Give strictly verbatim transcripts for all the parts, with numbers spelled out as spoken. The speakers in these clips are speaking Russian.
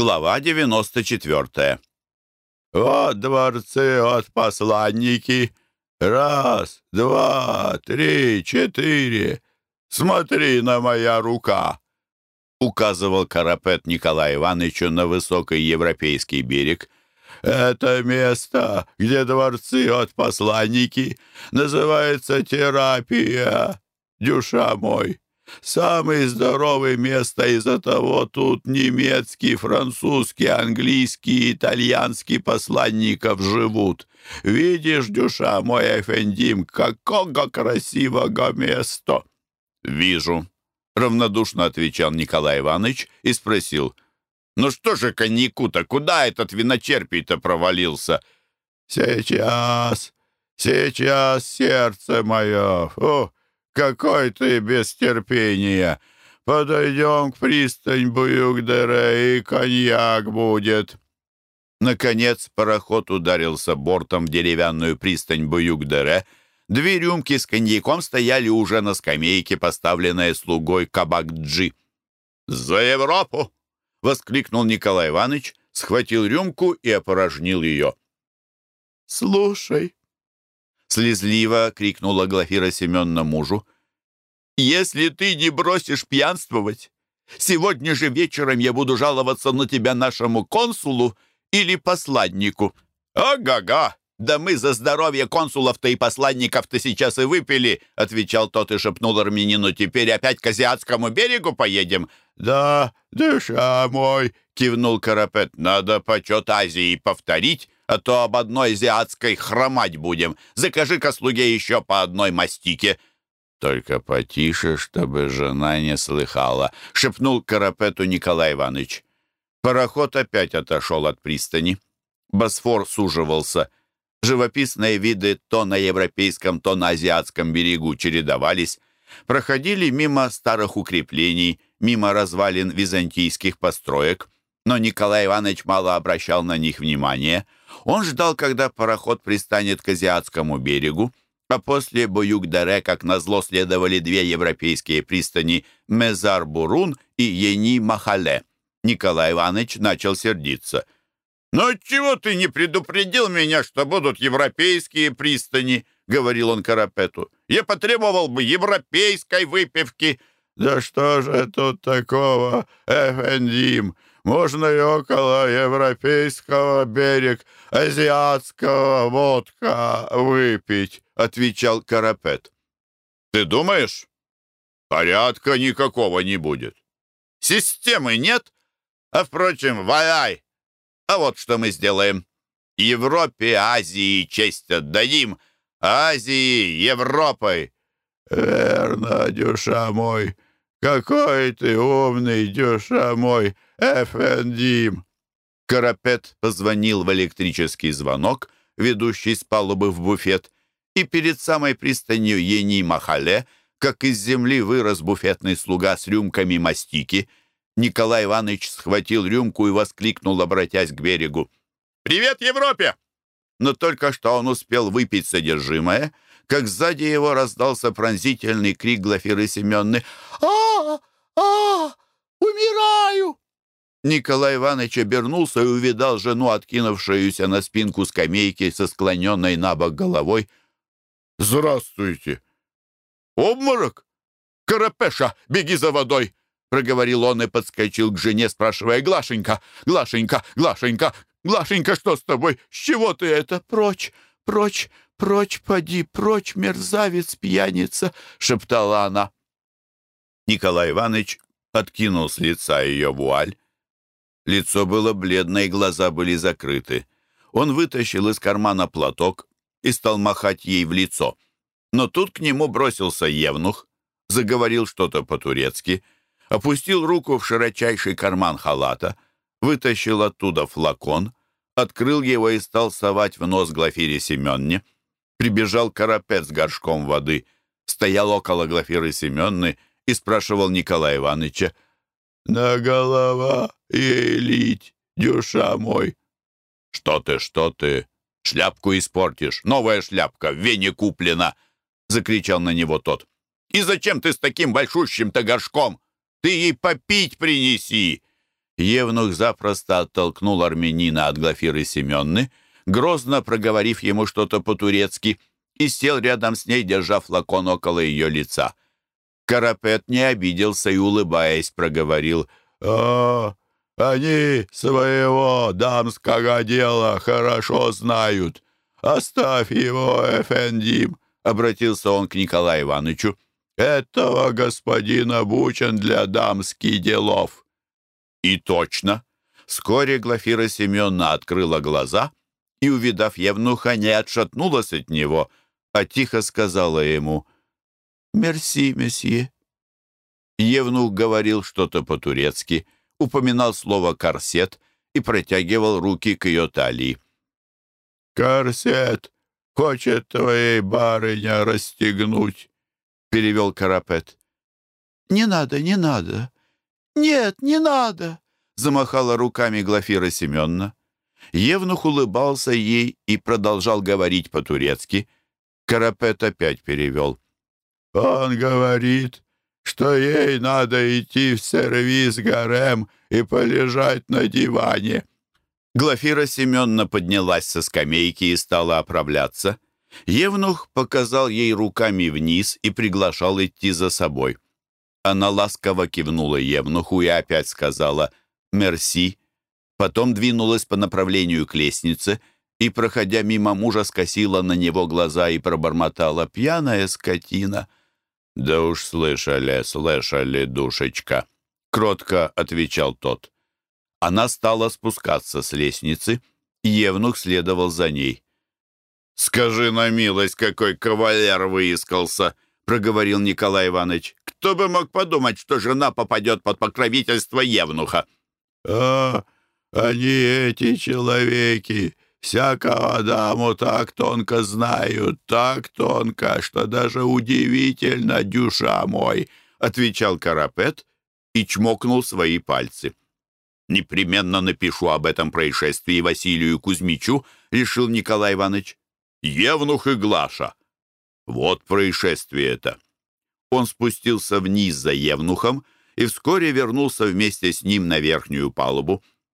Глава девяносто четвертая. «Вот дворцы, от посланники. Раз, два, три, четыре. Смотри на моя рука!» Указывал Карапет Николаю Ивановичу на высокий европейский берег. «Это место, где дворцы от посланники, называется Терапия, дюша мой. Самое здоровое место, из-за того тут немецкий, французский, английский, итальянский посланников живут. Видишь, дюша мой, Эфендим, какого красивого места!» «Вижу», — равнодушно отвечал Николай Иванович и спросил: «Ну что же коньяку-то, куда этот виночерпий-то провалился?» «Сейчас, сейчас, сердце мое! О, какой ты без терпения! Подойдем к пристань Буюк-Дере, и коньяк будет!» Наконец пароход ударился бортом в деревянную пристань Буюк-Дере. Две рюмки с коньяком стояли уже на скамейке, поставленной слугой Кабак-Джи. «За Европу!» — воскликнул Николай Иванович, схватил рюмку и опорожнил ее. «Слушай!» — слезливо крикнула Глафира Семеновна мужу. «Если ты не бросишь пьянствовать, сегодня же вечером я буду жаловаться на тебя нашему консулу или посланнику». «Ага-га! Да мы за здоровье консулов-то и посланников-то сейчас и выпили», — отвечал тот и шепнул армянину. «Теперь опять к Азиатскому берегу поедем?» «Да, душа мой!» — кивнул Карапет. «Надо почет Азии повторить, а то об одной азиатской хромать будем. Закажи-ка слуге еще по одной мастике». «Только потише, чтобы жена не слыхала», — шепнул Карапету Николай Иванович. Пароход опять отошел от пристани. Босфор суживался. Живописные виды то на европейском, то на азиатском берегу чередовались. Проходили мимо старых укреплений, мимо развалин византийских построек. Но Николай Иванович мало обращал на них внимания. Он ждал, когда пароход пристанет к азиатскому берегу, а после Буюк-Дере, как назло, следовали две европейские пристани Мезар-Бурун и Ени-Махале. Николай Иванович начал сердиться. «Ну отчего ты не предупредил меня, что будут европейские пристани?» — говорил он Карапету. «Я потребовал бы европейской выпивки». «Да что же тут такого, Эфендим? Можно и около европейского берег азиатского водка выпить», — отвечал Карапет. «Ты думаешь? Порядка никакого не будет. Системы нет, а, впрочем, валяй. А вот что мы сделаем. Европе, Азии честь отдадим, Азии Европой». «Верно, дюша мой. Какой ты умный, дюша мой, Эфендим!» Карапет позвонил в электрический звонок, ведущий с палубы в буфет, и перед самой пристанью Ени-Махале, как из земли вырос буфетный слуга с рюмками мастики. Николай Иванович схватил рюмку и воскликнул, обратясь к берегу: «Привет Европе!» Но только что он успел выпить содержимое, как сзади его раздался пронзительный крик Глафиры Семеновны: «А, а, умираю!» Николай Иванович обернулся и увидал жену, откинувшуюся на спинку скамейки со склоненной на бок головой. «Здравствуйте!» «Обморок? Карапеша, беги за водой!» — проговорил он и подскочил к жене, спрашивая: «Глашенька, Глашенька, Глашенька, Глашенька, что с тобой? С чего ты это? Прочь, прочь, прочь, поди, прочь, мерзавец, пьяница!» — шептала она. Николай Иванович откинул с лица ее вуаль. Лицо было бледное, и глаза были закрыты. Он вытащил из кармана платок и стал махать ей в лицо. Но тут к нему бросился евнух, заговорил что-то по-турецки, опустил руку в широчайший карман халата, вытащил оттуда флакон, открыл его и стал совать в нос Глафире Семеновне. Прибежал Карапет с горшком воды, стоял около Глафиры Семеновны и спрашивал Николая Ивановича: «На голова ей лить, дюша мой!» «Что ты, что ты? Шляпку испортишь. Новая шляпка, в Вене куплена!» — закричал на него тот. «И зачем ты с таким большущим-то горшком? Ты ей попить принеси!» Евнух запросто оттолкнул армянина от Глафиры Семенны, грозно проговорив ему что-то по-турецки, и сел рядом с ней, держа флакон около ее лица. Карапет не обиделся и, улыбаясь, проговорил: «А, они своего дамского дела хорошо знают. Оставь его, эфендим», — обратился он к Николаю Ивановичу. «Этого господин обучен для дамских делов». И точно. Вскоре Глафира Семеновна открыла глаза и, увидав Евнуха, не отшатнулась от него, а тихо сказала ему: «Мерси, месье». Евнух говорил что-то по-турецки, упоминал слово «корсет» и протягивал руки к ее талии. «Корсет хочет твоей барыня расстегнуть», — перевел Карапет. «Не надо, не надо. Нет, не надо», — замахала руками Глафира Семеновна. Евнух улыбался ей и продолжал говорить по-турецки. Карапет опять перевел. «Он говорит, что ей надо идти в сервиз гарем и полежать на диване». Глафира Семеновна поднялась со скамейки и стала оправляться. Евнух показал ей руками вниз и приглашал идти за собой. Она ласково кивнула Евнуху и опять сказала «мерси», потом двинулась по направлению к лестнице и, проходя мимо мужа, скосила на него глаза и пробормотала: «Пьяная скотина». «Да уж слышали, слышали, душечка», — кротко отвечал тот. Она стала спускаться с лестницы, и Евнух следовал за ней. «Скажи на милость, какой кавалер выискался», — проговорил Николай Иванович. «Кто бы мог подумать, что жена попадет под покровительство Евнуха?» «А, они, эти человеки, всякого даму так тонко знают, так тонко, что даже удивительно, дюша мой», — отвечал Карапет и чмокнул свои пальцы. «Непременно напишу об этом происшествии Василию Кузьмичу», — решил Николай Иванович. «Евнух и Глаша. Вот происшествие это». Он спустился вниз за Евнухом и вскоре вернулся вместе с ним на верхнюю палубу.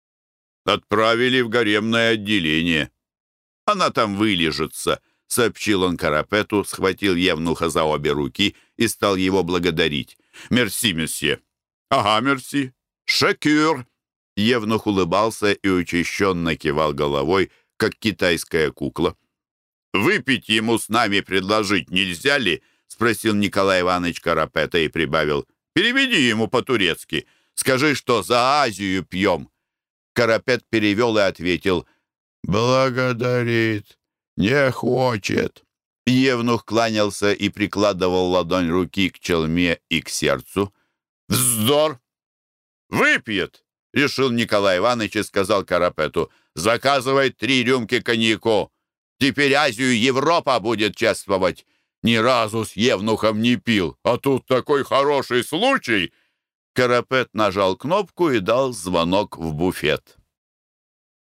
«Отправили в гаремное отделение. Она там вылежится», — сообщил он Карапету, схватил Евнуха за обе руки и стал его благодарить. «Мерси, месье». «Ага, мерси. Шекюр». Евнух улыбался и учащенно кивал головой, как китайская кукла. «Выпить ему с нами предложить нельзя ли?» — спросил Николай Иванович Карапета и прибавил: «Переведи ему по-турецки. Скажи, что за Азию пьем». Карапет перевел и ответил: «Благодарит, не хочет». Евнух кланялся и прикладывал ладонь руки к челме и к сердцу. «Вздор! Выпьет!» — решил Николай Иванович и сказал Карапету: «Заказывай три рюмки коньяку. Теперь Азию Европа будет чествовать. Ни разу с Евнухом не пил, а тут такой хороший случай». Карапет нажал кнопку и дал звонок в буфет.